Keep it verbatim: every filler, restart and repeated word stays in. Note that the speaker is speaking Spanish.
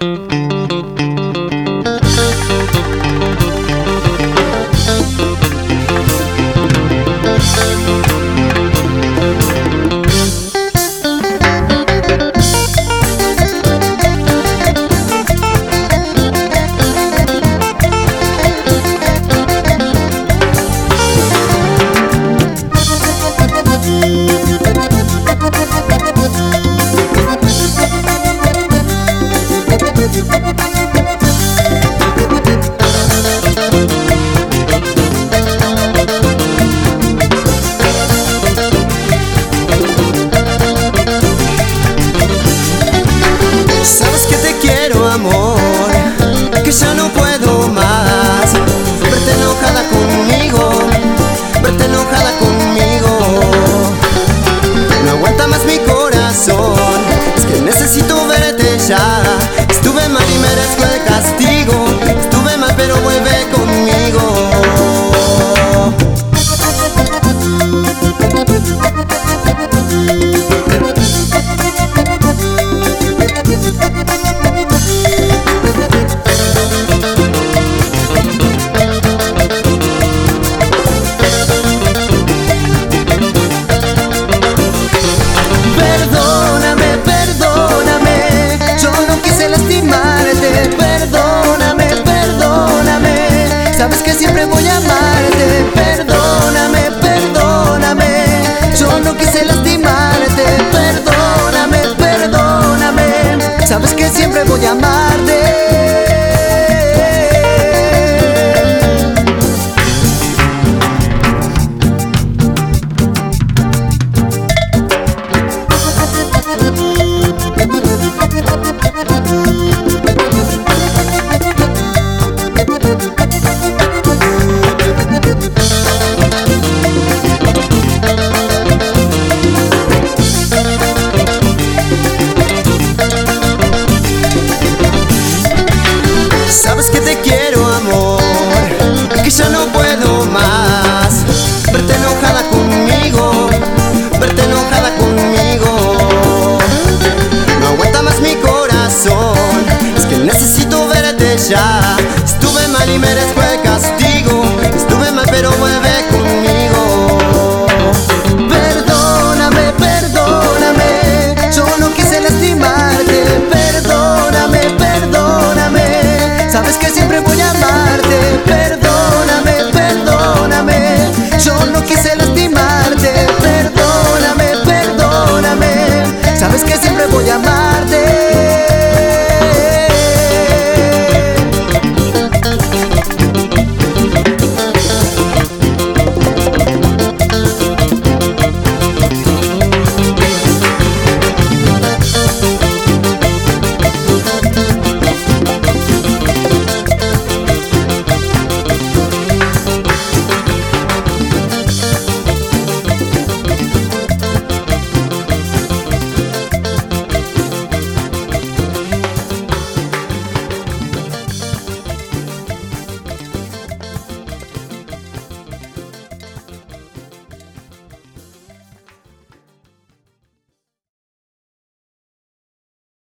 Sabes que te quiero, amor, que ya no puedo más verte enojada conmigo, verte enojada conmigo. No aguanta más mi corazón, es que necesito verte ya. Estuve mal y merezco el castigo, estuve mal pero vuelve conmigo. Perdóname, perdóname, yo no quise lastimarte. Perdóname, perdóname, sabes que siempre voy a amarte. Perdóname, perdóname, yo no quise lastimarte. Perdóname, perdóname, sabes que siempre voy a amarte. Sabes que te quiero, amor, que ya no puedo más verte enojada conmigo, verte enojada conmigo. No aguanta más mi corazón, es que necesito verte ya.